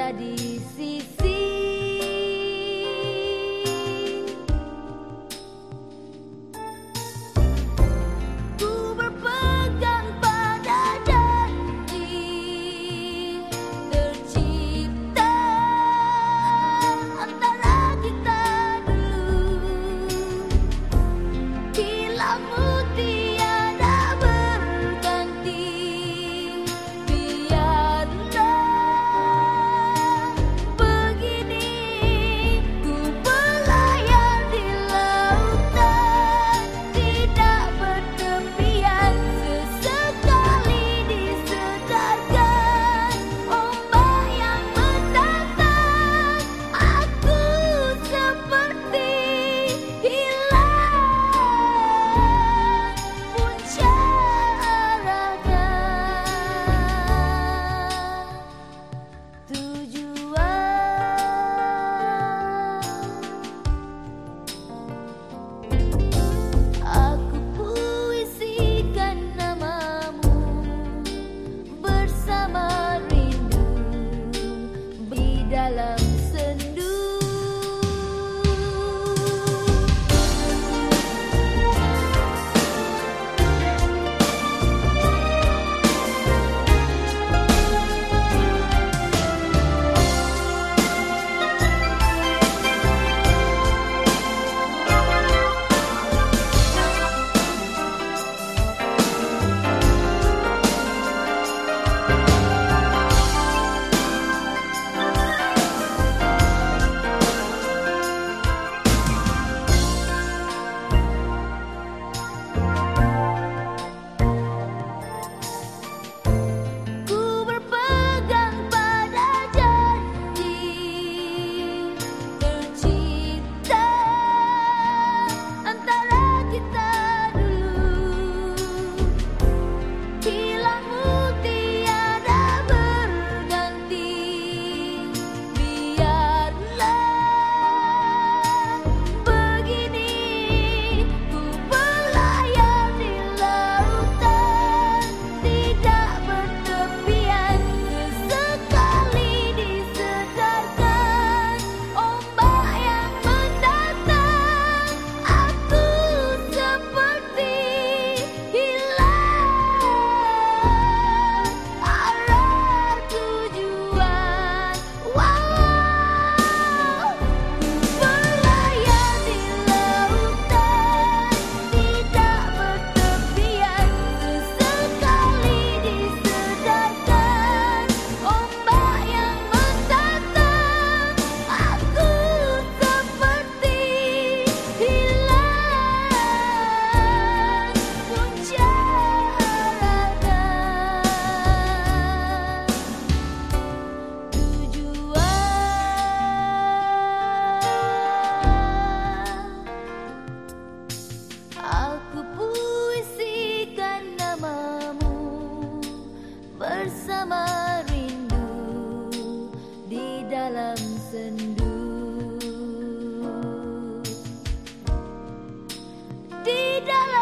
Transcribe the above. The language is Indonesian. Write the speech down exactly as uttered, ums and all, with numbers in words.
berada di sisi. Ku berpegang pada janji tercipta antara kita dulu. Hilangmu tiada berganti, biarlah begini ku berlayar di lautan tidak bertepian. Sesekali disedarkan ombak yang mendatang, aku seperti hilang punca arahnya tujuan. Aku puisikan namamu bersama rindu di dalam sendu. Ku berpegang pada janji tercipta antara kita dulu. Hilangmu tiada berganti, biarlah begini ku berlayar di lautan tidak bertepian. Sesekali disedarkan ombak yang mendatang, aku seperti hilang arah tujuan. Wow, berlayar di lautan tidak bertepian. Sesekali disedarkan ombak yang mendatang, aku seperti hilang punca arahnya tujuan. Aku puisikan namamu bersama rindu di dalam sendu. Di dalam